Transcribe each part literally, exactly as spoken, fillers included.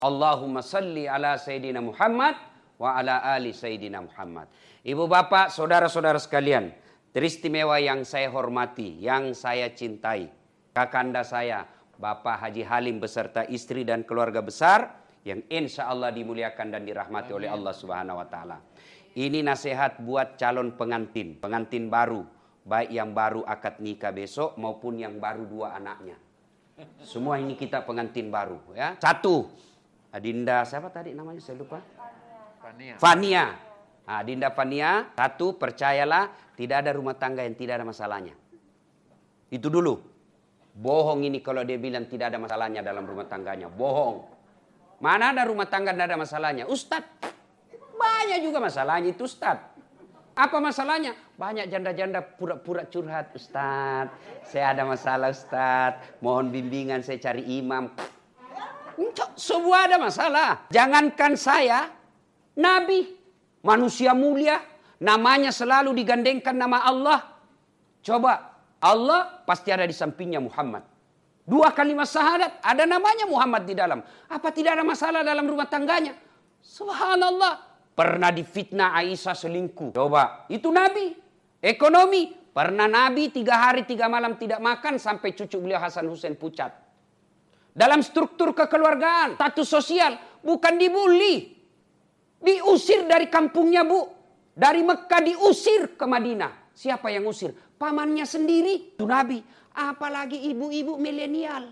Allahumma salli ala Sayyidina Muhammad wa ala ali Sayyidina Muhammad. Ibu bapak, saudara-saudara sekalian, teristimewa yang saya hormati, yang saya cintai, kakanda saya, Bapak Haji Halim beserta istri dan keluarga besar yang insya Allah dimuliakan dan dirahmati oleh Allah Subhanahu Wa Taala. Ini nasihat buat calon pengantin, pengantin baru, baik yang baru akad nikah besok maupun yang baru dua anaknya. Semua ini kita pengantin baru, ya. Satu, Adinda siapa tadi namanya saya lupa. Fania. Fania. Nah, Dinda Fania, satu, percayalah tidak ada rumah tangga yang tidak ada masalahnya. Itu dulu. Bohong ini kalau dia bilang tidak ada masalahnya dalam rumah tangganya. Bohong. Mana ada rumah tangga tidak ada masalahnya? Ustadz, banyak juga masalahnya itu Ustadz. Apa masalahnya? Banyak janda-janda pura-pura curhat. Ustadz, saya ada masalah Ustadz. Mohon bimbingan, saya cari imam. Semua ada masalah. Jangankan saya, Nabi, manusia mulia, namanya selalu digandengkan nama Allah. Coba, Allah pasti ada di sampingnya Muhammad. Dua kalimat syahadat, ada namanya Muhammad di dalam. Apa tidak ada masalah dalam rumah tangganya? Subhanallah. Pernah difitnah Aisyah selingkuh. Coba, itu Nabi. Ekonomi, pernah Nabi tiga hari tiga malam tidak makan sampai cucu beliau Hasan Hussein pucat. Dalam struktur kekeluargaan, status sosial, bukan dibully. Diusir dari kampungnya, Bu. Dari Mekah diusir ke Madinah. Siapa yang usir? Pamannya sendiri. Itu Nabi. Apalagi ibu-ibu milenial.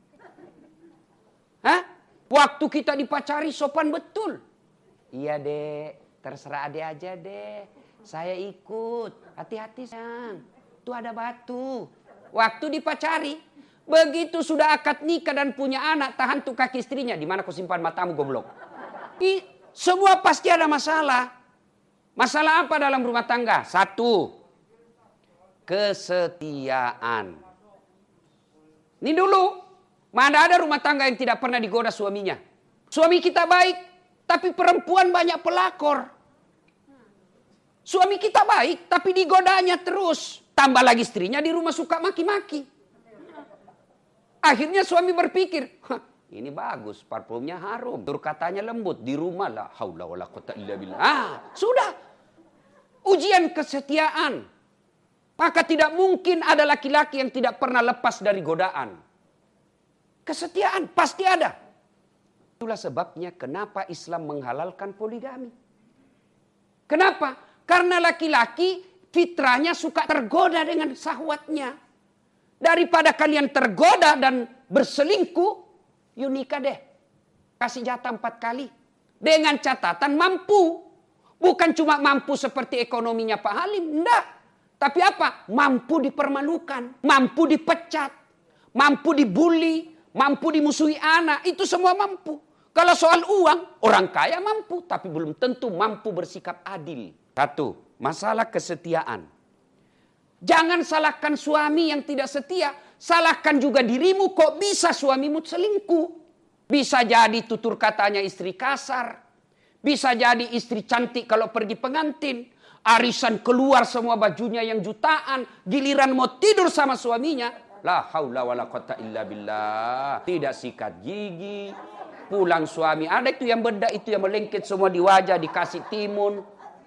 Hah? Waktu kita dipacari sopan betul. Iya dek, terserah adek aja deh. Saya ikut. Hati-hati sayang. Itu ada batu. Waktu dipacari. Begitu sudah akad nikah dan punya anak. Tahan tuh kaki istrinya. Di mana kau simpan matamu goblok? I, semua pasti ada masalah. Masalah apa dalam rumah tangga? Satu. Kesetiaan. Ini dulu. Mana ada rumah tangga yang tidak pernah digoda suaminya. Suami kita baik. Tapi perempuan banyak pelakor. Suami kita baik, tapi digodanya terus. Tambah lagi istrinya di rumah suka maki-maki. Akhirnya suami berpikir, ini bagus, parfumnya harum. Tur katanya lembut, di rumah lah. Haula wala quwata illa billah. Ah, sudah. Ujian kesetiaan. Maka tidak mungkin ada laki-laki yang tidak pernah lepas dari godaan. Kesetiaan pasti ada. Itulah sebabnya kenapa Islam menghalalkan poligami. Kenapa? Karena laki-laki fitrahnya suka tergoda dengan syahwatnya. Daripada kalian tergoda dan berselingkuh, yuk nikah deh. Kasih jatah empat kali. Dengan catatan mampu. Bukan cuma mampu seperti ekonominya Pak Halim. Enggak. Tapi apa? Mampu dipermalukan. Mampu dipecat. Mampu dibully. Mampu dimusuhi anak. Itu semua mampu. Kalau soal uang, orang kaya mampu, tapi belum tentu mampu bersikap adil. Satu, masalah kesetiaan. Jangan salahkan suami yang tidak setia, salahkan juga dirimu kok bisa suamimu selingkuh. Bisa jadi tutur katanya istri kasar, bisa jadi istri cantik kalau pergi pengantin, arisan keluar semua bajunya yang jutaan, giliran mau tidur sama suaminya, la haula wala quwata illa billah, tidak sikat gigi. Pulang suami, ada itu yang bedak, itu yang melengket semua di wajah, dikasih timun.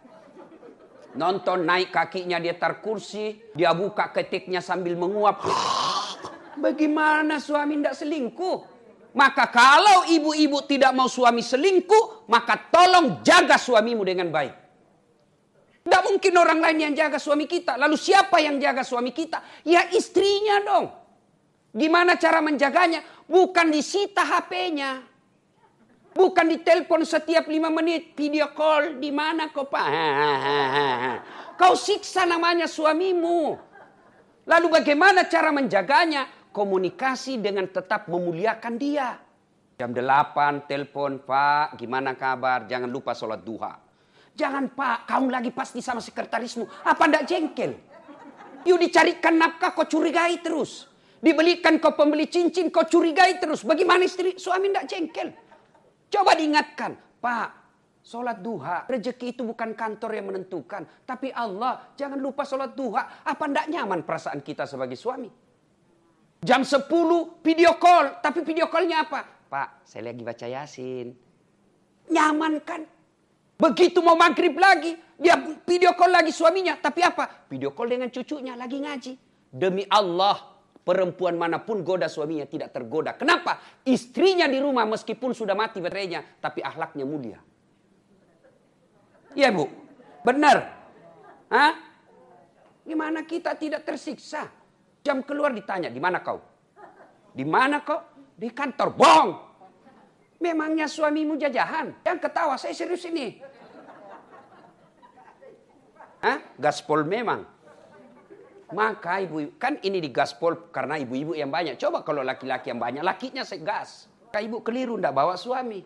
Nonton naik kakinya di atas kursi, dia buka ketiknya sambil menguap. Bagaimana suami tidak selingkuh? Maka kalau ibu-ibu tidak mau suami selingkuh, maka tolong jaga suamimu dengan baik. Tidak mungkin orang lain yang jaga suami kita. Lalu siapa yang jaga suami kita? Ya istrinya dong. Gimana cara menjaganya? Bukan disita H P-nya. Bukan ditelepon setiap lima menit, video call, di mana kau Pak? Kau siksa namanya suamimu. Lalu bagaimana cara menjaganya? Komunikasi dengan tetap memuliakan dia. Jam delapan, telepon, Pak, gimana kabar? Jangan lupa sholat duha. Jangan Pak, kamu lagi pasti sama sekretarismu. Apa ndak jengkel? Yuk dicarikan nafkah, kau curigai terus. Dibelikan kau pembeli cincin, kau curigai terus. Bagaimana istri, suami ndak jengkel? Coba diingatkan, Pak, sholat duha, rezeki itu bukan kantor yang menentukan. Tapi Allah, jangan lupa sholat duha. Apa tidak nyaman perasaan kita sebagai suami? Jam sepuluh video call, tapi video callnya apa? Pak, saya lagi baca Yasin. Nyaman kan? Begitu mau maghrib lagi, dia video call lagi suaminya. Tapi apa? Video call dengan cucunya, lagi ngaji. Demi Allah, perempuan manapun goda suaminya tidak tergoda. Kenapa? Istrinya di rumah meskipun sudah mati baterainya, tapi akhlaknya mulia. Iya Bu, benar. Hah? Gimana kita tidak tersiksa? Jam keluar ditanya, di mana kau? Di mana kau? Di kantor. Bohong. Memangnya suamimu jajahan? Yang ketawa, saya serius ini. Hah? Gaspol memang. Maka ibu, kan ini di gaspol karena ibu-ibu yang banyak. Coba kalau laki-laki yang banyak, lakinya segas. Maka ibu keliru, ndak bawa suami.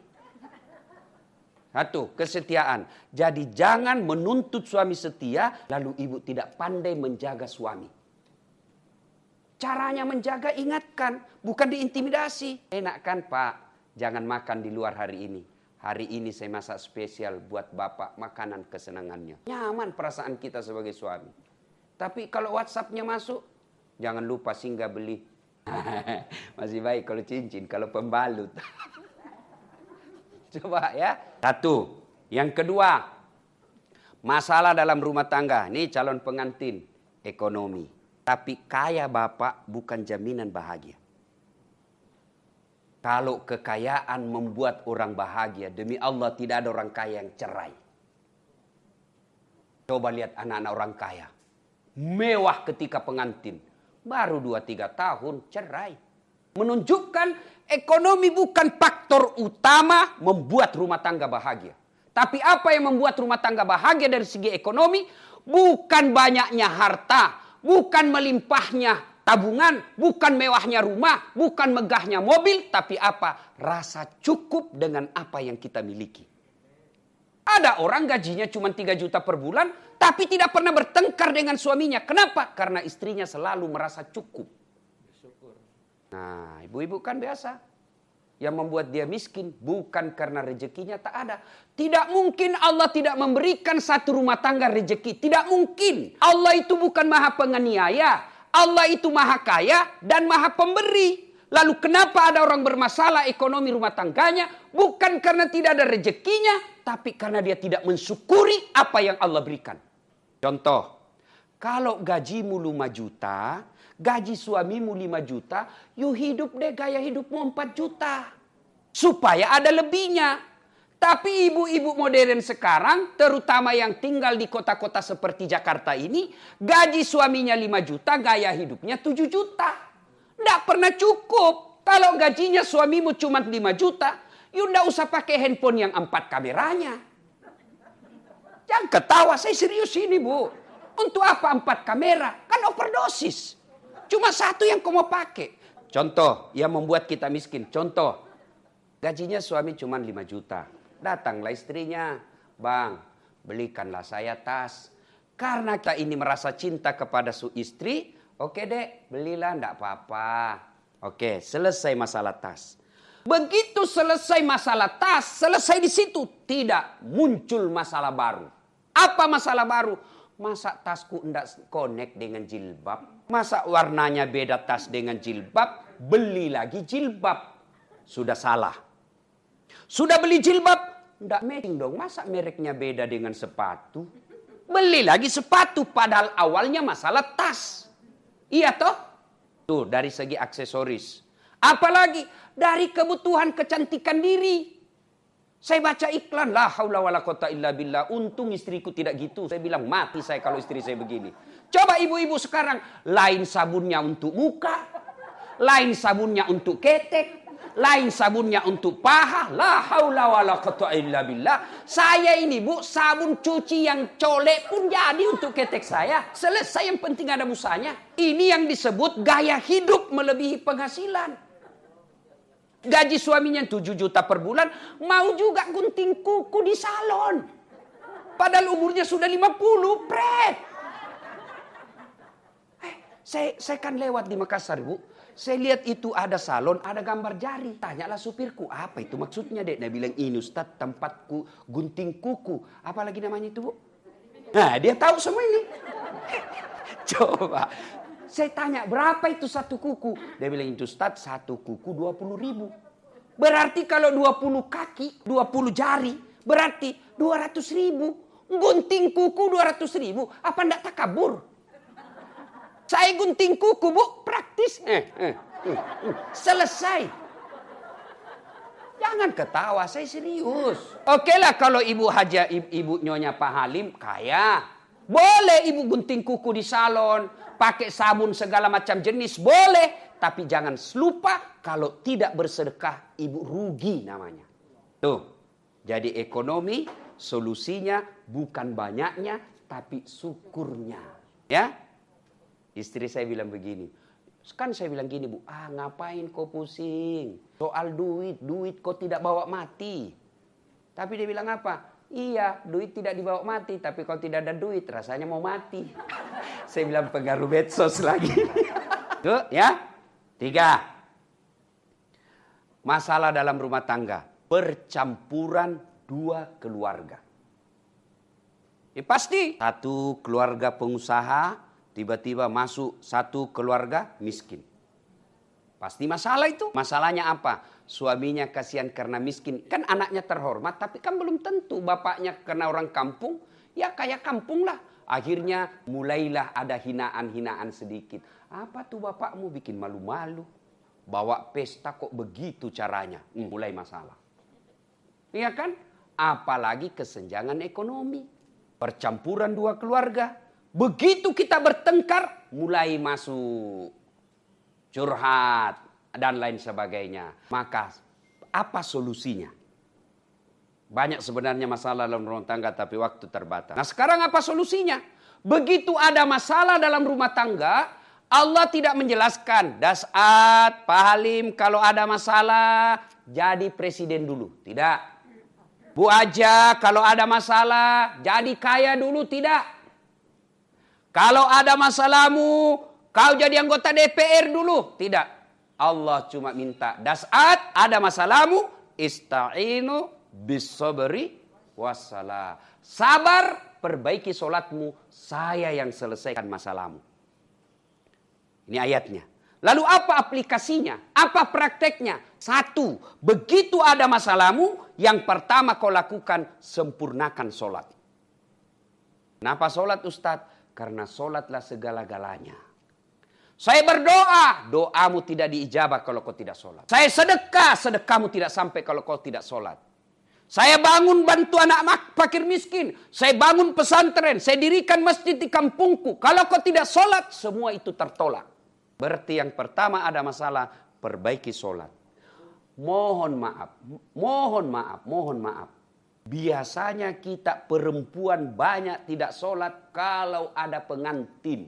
Satu, kesetiaan. Jadi jangan menuntut suami setia, lalu ibu tidak pandai menjaga suami. Caranya menjaga, ingatkan, bukan diintimidasi. Enak kan Pak, jangan makan di luar hari ini. Hari ini saya masak spesial buat bapak, makanan kesenangannya. Nyaman perasaan kita sebagai suami. Tapi kalau WhatsApp-nya masuk, jangan lupa singgah beli. Masih baik kalau cincin, kalau pembalut. Coba ya. Satu. Yang kedua, masalah dalam rumah tangga. Ini calon pengantin, ekonomi. Tapi kaya bapak bukan jaminan bahagia. Kalau kekayaan membuat orang bahagia, demi Allah tidak ada orang kaya yang cerai. Coba lihat anak-anak orang kaya. Mewah ketika pengantin. Baru dua tiga tahun cerai. Menunjukkan ekonomi bukan faktor utama membuat rumah tangga bahagia. Tapi apa yang membuat rumah tangga bahagia dari segi ekonomi? Bukan banyaknya harta. Bukan melimpahnya tabungan. Bukan mewahnya rumah. Bukan megahnya mobil. Tapi apa? Rasa cukup dengan apa yang kita miliki. Ada orang gajinya cuma tiga juta per bulan. Tapi tidak pernah bertengkar dengan suaminya. Kenapa? Karena istrinya selalu merasa cukup. Nah, ibu-ibu kan biasa. Yang membuat dia miskin bukan karena rezekinya tak ada. Tidak mungkin Allah tidak memberikan satu rumah tangga rezeki. Tidak mungkin. Allah itu bukan maha penganiaya. Allah itu maha kaya dan maha pemberi. Lalu kenapa ada orang bermasalah ekonomi rumah tangganya? Bukan karena tidak ada rezekinya. Tapi karena dia tidak mensyukuri apa yang Allah berikan. Contoh. Kalau gajimu lima juta, gaji suamimu lima juta, you hidup deh gaya hidupmu empat juta. Supaya ada lebihnya. Tapi ibu-ibu modern sekarang, terutama yang tinggal di kota-kota seperti Jakarta ini, gaji suaminya lima juta, gaya hidupnya tujuh juta. Nggak pernah cukup. Kalau gajinya suamimu cuma lima juta, you nggak usah pakai handphone yang empat kameranya. Jangan ketawa, saya serius ini Bu. Untuk apa empat kamera? Kan overdosis. Cuma satu yang kau mau pakai. Contoh yang membuat kita miskin. Contoh. Gajinya suami cuma lima juta. Datanglah istrinya. Bang, belikanlah saya tas. Karena kita ini merasa cinta kepada su istri. Oke dek, belilah enggak apa-apa. Oke, selesai masalah tas. Begitu selesai masalah tas, selesai di situ. Tidak muncul masalah baru. Apa masalah baru? Masa tasku enggak connect dengan jilbab? Masa warnanya beda tas dengan jilbab? Beli lagi jilbab. Sudah salah. Sudah beli jilbab? Enggak matching dong. Masa mereknya beda dengan sepatu? Beli lagi sepatu. Padahal awalnya masalah tas. Iya toh? Tuh dari segi aksesoris. Apalagi dari kebutuhan kecantikan diri. Saya baca iklan, la haula wala quwata illa billah. Untung istriku tidak gitu. Saya bilang mati saya kalau istri saya begini. Coba ibu-ibu sekarang, lain sabunnya untuk muka, lain sabunnya untuk ketek, lain sabunnya untuk paha. La haula wala quwata illa billah. Saya ini Bu, sabun cuci yang colek pun jadi untuk ketek saya. Selesai, yang penting ada busanya. Ini yang disebut gaya hidup melebihi penghasilan. Gaji suaminya tujuh juta per bulan, mau juga gunting kuku di salon. Padahal umurnya sudah lima puluh, pret. Eh, saya, saya kan lewat di Makassar, Bu. Saya lihat itu ada salon, ada gambar jari. Tanyalah supirku, apa itu maksudnya, Dek? Dia bilang, ini Ustaz tempatku gunting kuku. Apalagi namanya itu, Bu? Nah, dia tahu semua ini. Coba. Saya tanya, berapa itu satu kuku? Dia bilang, itu Ustaz, satu kuku dua puluh ribu. Berarti kalau dua puluh kaki, dua puluh jari, berarti dua ratus ribu. Gunting kuku dua ratus ribu. Apa enggak takabur? Saya gunting kuku, Bu. Praktis. Eh, eh, eh, eh. Selesai. Jangan ketawa, saya serius. Oke lah kalau ibu Haja, ibu, ibu Nyonya Pak Halim kaya. Boleh ibu gunting kuku di salon, pakai sabun segala macam jenis, boleh. Tapi jangan lupa kalau tidak bersedekah, ibu rugi namanya. Tuh, jadi ekonomi solusinya bukan banyaknya, tapi syukurnya. Ya, istri saya bilang begini. Kan saya bilang gini, Bu, ah ngapain kau pusing? Soal duit, duit kau tidak bawa mati. Tapi dia bilang apa? Iya, duit tidak dibawa mati, tapi kalau tidak ada duit, rasanya mau mati. Saya bilang pengaruh medsos lagi. Tuh, ya. Tiga. Masalah dalam rumah tangga. Percampuran dua keluarga. Ya pasti. Satu keluarga pengusaha, tiba-tiba masuk satu keluarga miskin. Pasti masalah itu. Masalahnya apa? Suaminya kasihan karena miskin. Kan anaknya terhormat, tapi kan belum tentu bapaknya karena orang kampung. Ya kayak kampung lah. Akhirnya mulailah ada hinaan-hinaan sedikit. Apa tuh bapakmu bikin malu-malu? Bawa pesta kok begitu caranya? Hmm, mulai masalah. Iya kan? Apalagi kesenjangan ekonomi. Percampuran dua keluarga. Begitu kita bertengkar, mulai masuk curhat dan lain sebagainya. Maka apa solusinya? Banyak sebenarnya masalah dalam rumah tangga tapi waktu terbatas. Nah sekarang apa solusinya? Begitu ada masalah dalam rumah tangga, Allah tidak menjelaskan. Dasat, Pak Halim kalau ada masalah jadi presiden dulu. Tidak. Bu Aja kalau ada masalah jadi kaya dulu. Tidak. Kalau ada masalahmu kau jadi anggota D P R dulu. Tidak. Allah cuma minta dasat ada masalahmu ista'inu bis-sabri wassalah. Sabar, perbaiki solatmu, saya yang selesaikan masalahmu. Ini ayatnya. Lalu apa aplikasinya? Apa prakteknya? Satu, begitu ada masalahmu, yang pertama kau lakukan sempurnakan solat. Kenapa solat Ustadz? Karena solatlah segala-galanya. Saya berdoa, doamu tidak diijabah kalau kau tidak sholat. Saya sedekah, sedekahmu tidak sampai kalau kau tidak sholat. Saya bangun bantu anak fakir miskin. Saya bangun pesantren, saya dirikan masjid di kampungku. Kalau kau tidak sholat, semua itu tertolak. Berarti yang pertama ada masalah, perbaiki sholat. Mohon maaf, mohon maaf, mohon maaf. Biasanya kita perempuan banyak tidak sholat kalau ada pengantin.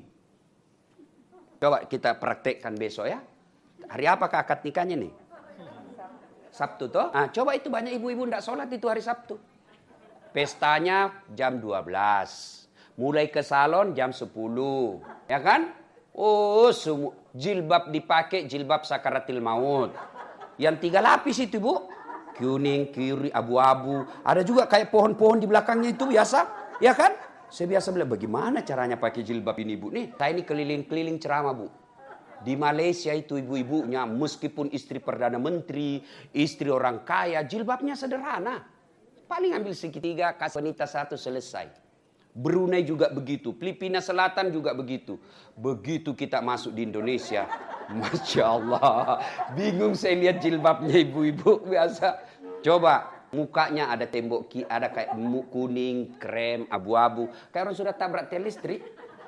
Coba kita praktekkan besok ya. Hari apakah akad nikahnya nih? Sabtu toh? Nah, coba itu banyak ibu-ibu tidak sholat itu hari Sabtu. Pestanya jam dua belas. Mulai ke salon jam sepuluh. Ya kan? Oh, semua jilbab dipakai, jilbab sakaratil maut. Yang tiga lapis itu Bu. Kuning, kiri, abu-abu. Ada juga kayak pohon-pohon di belakangnya itu biasa. Ya kan? Saya biasa bilang, bagaimana caranya pakai jilbab ini Bu? Nih, saya ini keliling-keliling ceramah Bu. Di Malaysia itu ibu-ibunya, meskipun istri Perdana Menteri, istri orang kaya, jilbabnya sederhana. Paling ambil segitiga, kasih wanita satu, selesai. Brunei juga begitu, Filipina Selatan juga begitu. Begitu kita masuk di Indonesia, Masya Allah. Bingung saya lihat jilbabnya ibu-ibu biasa. Coba. Mukanya ada tembok, ada kayak kuning, krem, abu-abu. Kayak orang sudah tabrak tiang listrik.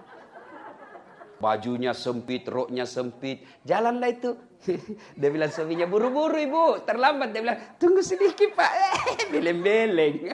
Bajunya sempit, roknya sempit. Jalanlah itu. Dia bilang suaminya, buru-buru ibu, terlambat. Dia bilang, tunggu sedikit Pak. Eh, beleng-beleng.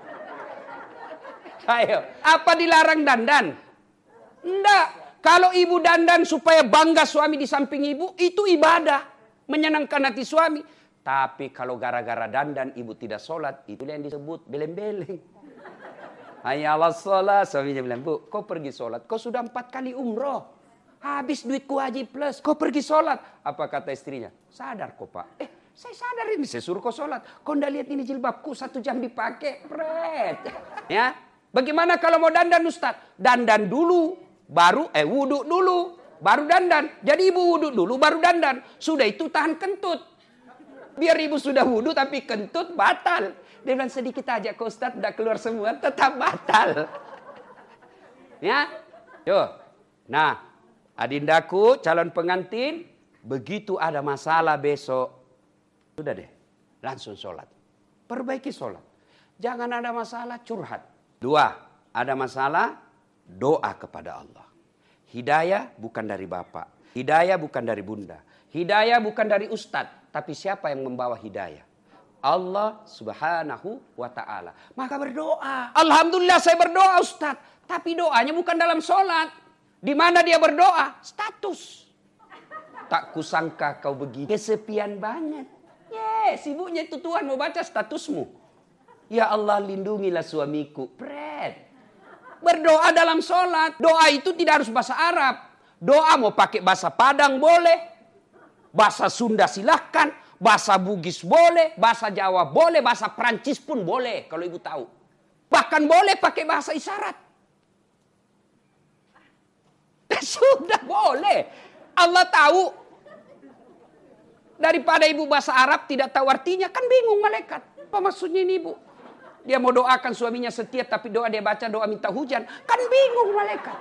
Ayo, apa dilarang dandan? Enggak. Kalau ibu dandan supaya bangga suami di samping ibu, itu ibadah. Menyenangkan hati suami. Tapi kalau gara-gara dandan ibu tidak sholat, itu yang disebut beleng-beleng. Hayya 'alas sholat. Suaminya bilang, Bu, kau pergi sholat. Kau sudah empat kali umroh. Habis duitku haji plus. Kau pergi sholat. Apa kata istrinya? Sadar kok Pak. Eh, saya sadar ini. Saya suruh kau sholat. Kau ndak lihat ini jilbabku satu jam dipakai. Pret. Ya. Bagaimana kalau mau dandan Ustaz? Dandan dulu. Baru, eh wudhu dulu. Baru dandan. Jadi ibu wudhu dulu, baru dandan. Sudah itu tahan kentut. Biar ibu sudah wudhu tapi kentut, batal. Dia bilang sedikit aja ke Ustaz, udah keluar semua, tetap batal. Ya, yo. Nah, adindaku, calon pengantin, begitu ada masalah besok, sudah deh, langsung sholat. Perbaiki sholat. Jangan ada masalah, curhat. Dua, ada masalah, doa kepada Allah. Hidayah bukan dari bapak. Hidayah bukan dari bunda. Hidayah bukan dari ustadz. Tapi siapa yang membawa hidayah? Allah subhanahu wa ta'ala. Maka berdoa. Alhamdulillah saya berdoa ustadz. Tapi doanya bukan dalam sholat. Di mana dia berdoa? Status. Tak kusangka kau begitu. Kesepian banget. Yes, sibuknya itu Tuhan mau baca statusmu. Ya Allah lindungilah suamiku. Pret. Berdoa dalam sholat. Doa itu tidak harus bahasa Arab. Doa mau pakai bahasa Padang boleh. Bahasa Sunda silahkan. Bahasa Bugis boleh. Bahasa Jawa boleh. Bahasa Perancis pun boleh. Kalau ibu tahu. Bahkan boleh pakai bahasa isyarat. Sudah boleh. Allah tahu. Daripada ibu bahasa Arab tidak tahu artinya. Kan bingung malaikat. Apa maksudnya ini ibu? Dia mau doakan suaminya setia. Tapi doa dia baca doa minta hujan. Kan bingung malaikat.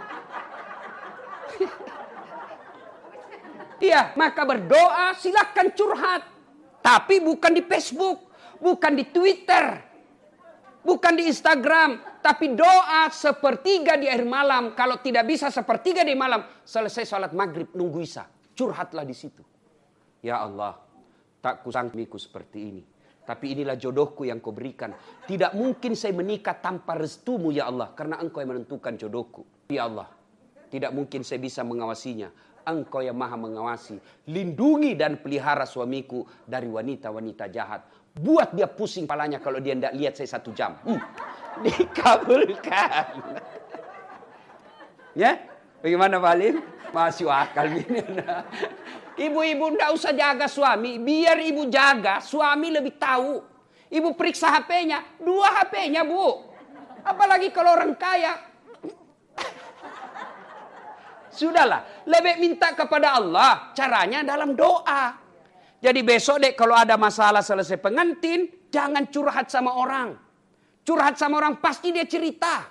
Iya, maka berdoa silakan curhat. Tapi bukan di Facebook. Bukan di Twitter. Bukan di Instagram. Tapi doa sepertiga di akhir malam. Kalau tidak bisa sepertiga di malam. Selesai sholat maghrib nunggu isya. Curhatlah di situ. Ya Allah, tak kusangka seperti ini. Tapi inilah jodohku yang kau berikan. Tidak mungkin saya menikah tanpa restumu ya Allah. Karena engkau yang menentukan jodohku. Ya Allah, tidak mungkin saya bisa mengawasinya. Engkau yang maha mengawasi. Lindungi dan pelihara suamiku dari wanita-wanita jahat. Buat dia pusing palanya kalau dia tidak lihat saya satu jam. Hmm. Dikabulkan. Ya, bagaimana Pak Alim? Masih akal gini. Ibu-ibu tidak usah jaga suami. Biar ibu jaga, suami lebih tahu. Ibu periksa H P-nya. Dua H P-nya bu. Apalagi kalau orang kaya. Sudahlah. Lebih minta kepada Allah. Caranya dalam doa. Jadi besok dek kalau ada masalah selesai pengantin. Jangan curhat sama orang. Curhat sama orang pasti dia cerita.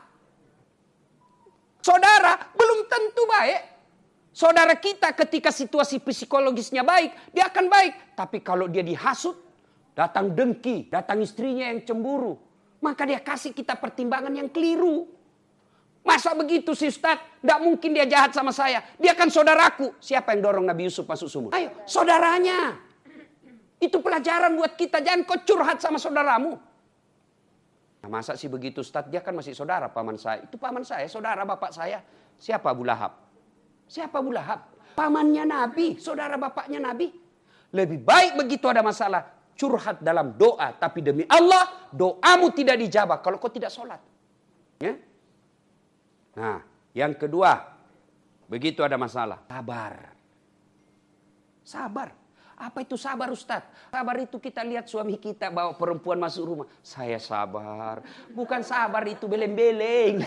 Saudara belum tentu baik. Saudara kita ketika situasi psikologisnya baik, dia akan baik. Tapi kalau dia dihasut, datang dengki, datang istrinya yang cemburu, maka dia kasih kita pertimbangan yang keliru. Masa begitu sih Ustaz? Tidak mungkin dia jahat sama saya. Dia kan saudaraku. Siapa yang dorong Nabi Yusuf masuk sumur? Ayo, saudaranya. Itu pelajaran buat kita. Jangan kau curhat sama saudaramu. Nah, masa sih begitu Ustaz? Dia kan masih saudara paman saya. Itu paman saya, saudara bapak saya. Siapa Abu Lahab? Siapa Abu Lahab? Pamannya Nabi, saudara bapaknya Nabi. Lebih baik begitu ada masalah. Curhat dalam doa. Tapi demi Allah, doamu tidak dijabah kalau kau tidak sholat. Ya? Nah, yang kedua. Begitu ada masalah. Sabar. Sabar. Apa itu sabar Ustaz? Sabar itu kita lihat suami kita bawa perempuan masuk rumah. Saya sabar. Bukan sabar itu beleng-beleng.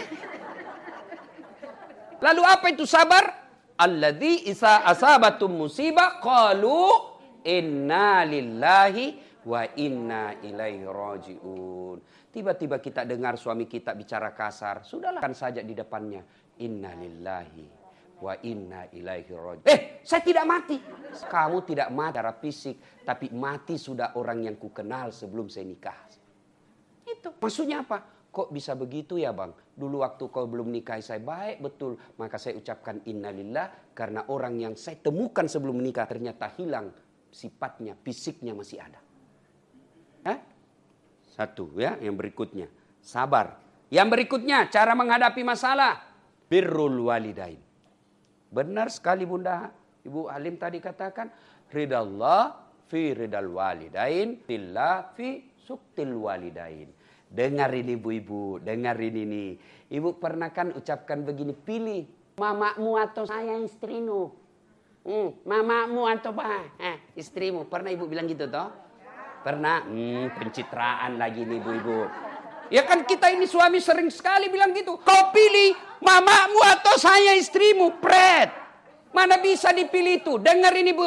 Lalu apa itu sabar? Alladzi isa asabatum musibah qalu inna lillahi wa inna ilaihi rajiun. Tiba-tiba kita dengar suami kita bicara kasar, sudahlah kan saja di depannya inna lillahi wa inna ilaihi rajiun. Eh, saya tidak mati. Kamu tidak mati secara fisik, tapi mati sudah orang yang kukenal sebelum saya nikah. Itu maksudnya apa? Kok bisa begitu ya bang? Dulu waktu kau belum nikah saya baik betul. Maka saya ucapkan innalillah. Karena orang yang saya temukan sebelum menikah ternyata hilang. Sifatnya, fisiknya masih ada. Hah? Satu ya, yang berikutnya. Sabar. Yang berikutnya, cara menghadapi masalah. Birrul walidain. Benar sekali bunda. Ibu Halim tadi katakan. Ridallah fi ridal walidain. Billah fi suktil walidain. Dengar ini ibu-ibu, dengar ini nih. Ibu pernah kan ucapkan begini, pilih mamamu atau saya istrimu. Hmm, mamamu atau apa? Eh, istrimu. Pernah ibu bilang gitu toh? Pernah? Hmm, pencitraan lagi nih ibu-ibu. Ya kan kita ini suami sering sekali bilang gitu. Kau pilih mamamu atau saya istrimu, pret. Mana bisa dipilih itu? Dengar ini bu.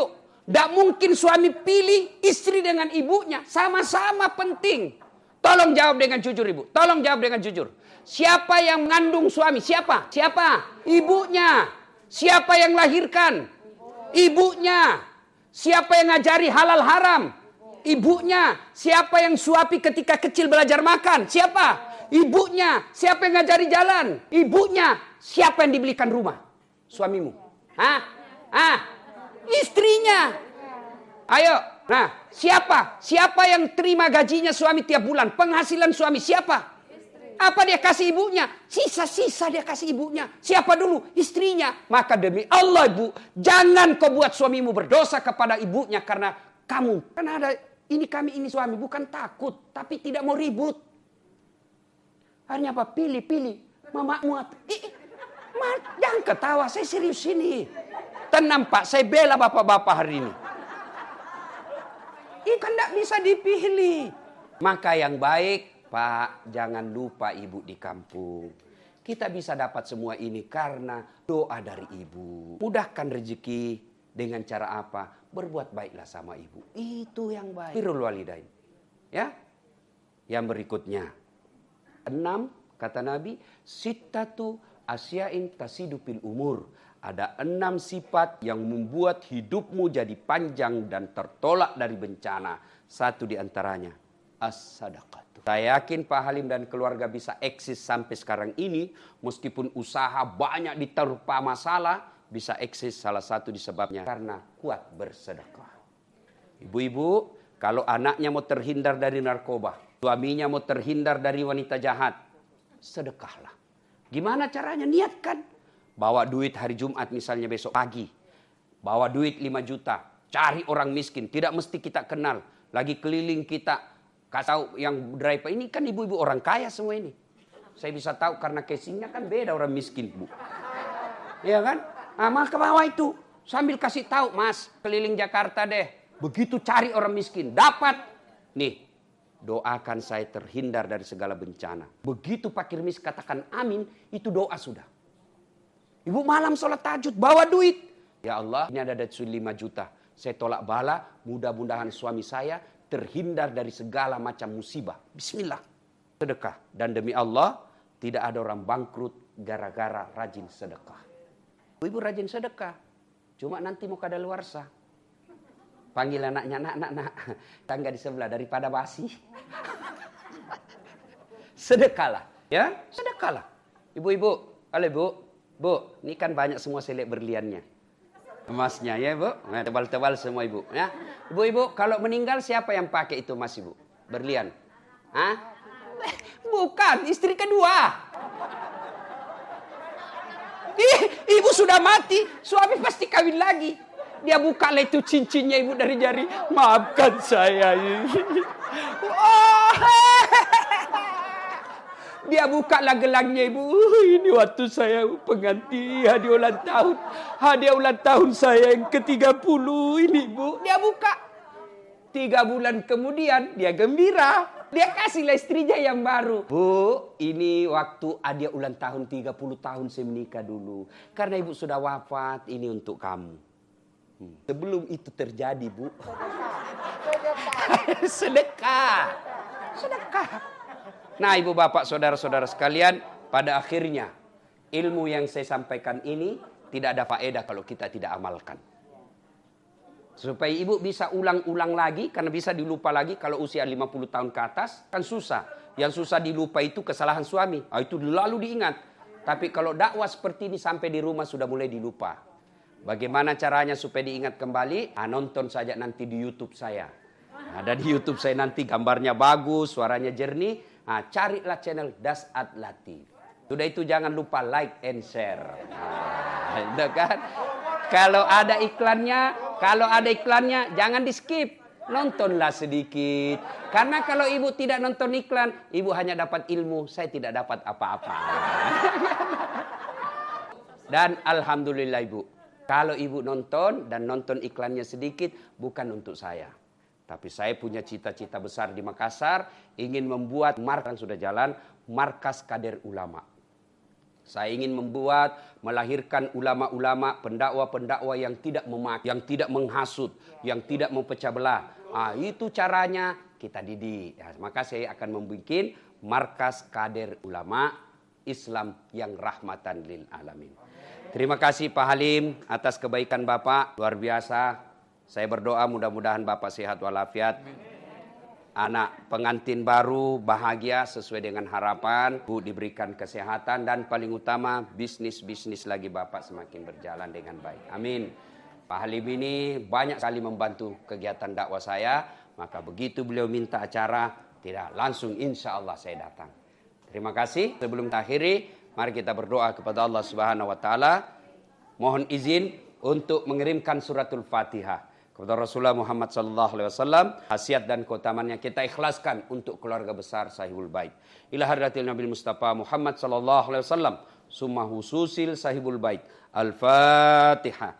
Tidak mungkin suami pilih istri dengan ibunya. Sama-sama penting. Tolong jawab dengan jujur ibu. Tolong jawab dengan jujur. Siapa yang mengandung suami? Siapa? Siapa? Ibunya. Siapa yang lahirkan? Ibunya. Siapa yang ngajari halal haram? Ibunya. Siapa yang suapi ketika kecil belajar makan? Siapa? Ibunya. Siapa yang ngajari jalan? Ibunya. Siapa yang dibelikan rumah? Suamimu. Hah? Hah? Istrinya. Ayo. Nah, siapa? Siapa yang terima gajinya suami tiap bulan? Penghasilan suami siapa? Apa dia kasih ibunya? Sisa-sisa dia kasih ibunya. Siapa dulu? Istrinya. Maka demi Allah ibu, jangan kau buat suamimu berdosa kepada ibunya karena kamu. Karena ada ini kami ini suami bukan takut, tapi tidak mau ribut. Hanya apa? Pilih, pilih. Mamamu apa? Eh, ma, jangan ketawa, saya serius ini. Tenang Pak, saya bela bapak-bapak hari ini. Ikan tidak bisa dipilih. Maka yang baik, Pak, jangan lupa ibu di kampung. Kita bisa dapat semua ini karena doa dari ibu. Mudahkan rezeki dengan cara apa? Berbuat baiklah sama ibu. Itu yang baik. Birrul walidain. Ya. Yang berikutnya. Enam, kata Nabi, sittatu asyain tasidupil umur. Ada enam sifat yang membuat hidupmu jadi panjang dan tertolak dari bencana. Satu di antaranya, as-sadaqah. Saya yakin Pak Halim dan keluarga bisa eksis sampai sekarang ini. Meskipun usaha banyak diterpa masalah, bisa eksis salah satu disebabnya karena kuat bersedekah. Ibu-ibu, kalau anaknya mau terhindar dari narkoba, suaminya mau terhindar dari wanita jahat, sedekahlah. Gimana caranya? Niatkan. Bawa duit hari Jumat misalnya besok pagi. Bawa duit lima juta. Cari orang miskin. Tidak mesti kita kenal. Lagi keliling kita. Kasih tahu yang driver ini kan ibu-ibu orang kaya semua ini. Saya bisa tahu karena casingnya kan beda orang miskin bu. Iya kan? Nah, maka bawa itu. Sambil kasih tahu mas. Keliling Jakarta deh. Begitu cari orang miskin. Dapat. Nih. Doakan saya terhindar dari segala bencana. Begitu Pak Kirmis katakan amin. Itu doa sudah. Ibu malam sholat tahajud, bawa duit. Ya Allah, ini ada duit lima juta. Saya tolak bala, mudah-mudahan suami saya terhindar dari segala macam musibah. Bismillah. Sedekah. Dan demi Allah, tidak ada orang bangkrut gara-gara rajin sedekah. Ibu rajin sedekah. Cuma nanti mau kadaluarsa. Panggil anaknya, nak, nak, nak. Tangga di sebelah daripada basi. Sedekahlah. Ya, sedekahlah. Ibu-ibu, halo ibu. Bu, ini kan banyak semua selek berliannya. Emasnya ya bu, nah, tebal-tebal semua ibu. Ya. Ibu-ibu, kalau meninggal siapa yang pakai itu emas ibu? Berlian. Hah? Bukan, istri kedua. Ih, ibu sudah mati, suami pasti kawin lagi. Dia buka lah itu cincinnya ibu dari jari. Maafkan saya. Oh, dia buka lah gelangnya ibu. Uh, ini waktu saya pengganti hadiah ulang tahun. Hadiah ulang tahun saya yang ke tiga puluh ini bu. Dia buka. Tiga bulan kemudian dia gembira. Dia kasihlah istrinya yang baru. Bu, ini waktu hadiah ulang tahun tiga puluh tahun saya menikah dulu. Karena ibu sudah wafat, ini untuk kamu. Hmm. Sebelum itu terjadi bu. Sedekah. Sedekah. Nah ibu bapak saudara-saudara sekalian, pada akhirnya ilmu yang saya sampaikan ini tidak ada faedah kalau kita tidak amalkan. Supaya ibu bisa ulang-ulang lagi, karena bisa dilupa lagi kalau usia lima puluh tahun ke atas, kan susah. Yang susah dilupa itu kesalahan suami, nah, itu lalu diingat. Tapi kalau dakwah seperti ini sampai di rumah sudah mulai dilupa. Bagaimana caranya supaya diingat kembali? Ah, nonton saja nanti di YouTube saya. Ada di YouTube saya nanti gambarnya bagus, suaranya jernih. Nah, carilah channel Dasat Latif. Sudah itu jangan lupa like and share. Nah, itu kan. Kalau ada iklannya, kalau ada iklannya jangan di skip. Nontonlah sedikit. Karena kalau ibu tidak nonton iklan, ibu hanya dapat ilmu, saya tidak dapat apa-apa. Dan alhamdulillah ibu, kalau ibu nonton dan nonton iklannya sedikit, bukan untuk saya. Tapi saya punya cita-cita besar di Makassar, ingin membuat markas sudah jalan, markas kader ulama. Saya ingin membuat, melahirkan ulama-ulama, pendakwa-pendakwa yang tidak memak, yang tidak menghasut, yang tidak memecah belah. Ah, itu caranya kita didik. Ya, maka saya akan membuat markas kader ulama Islam yang rahmatan lil alamin. Terima kasih Pak Halim atas kebaikan Bapak, luar biasa. Saya berdoa mudah-mudahan Bapak sehat walafiat. Anak pengantin baru bahagia sesuai dengan harapan, Bu diberikan kesehatan, dan paling utama bisnis-bisnis lagi Bapak semakin berjalan dengan baik. Amin. Pak Halim ini banyak sekali membantu kegiatan dakwah saya, maka begitu beliau minta acara, tidak langsung insya Allah saya datang. Terima kasih. Sebelum kita akhiri, mari kita berdoa kepada Allah Subhanahu wa taala. Mohon izin untuk mengirimkan suratul Fatihah kepada Rasulullah Muhammad sallallahu alaihi wasallam. Khasiat dan keutamannya kita ikhlaskan untuk keluarga besar Sahibul Bait. Ila hadratil Nabi Mustafa Muhammad sallallahu alaihi wasallam. Summa hususil Sahibul Bait. Al-Fatihah.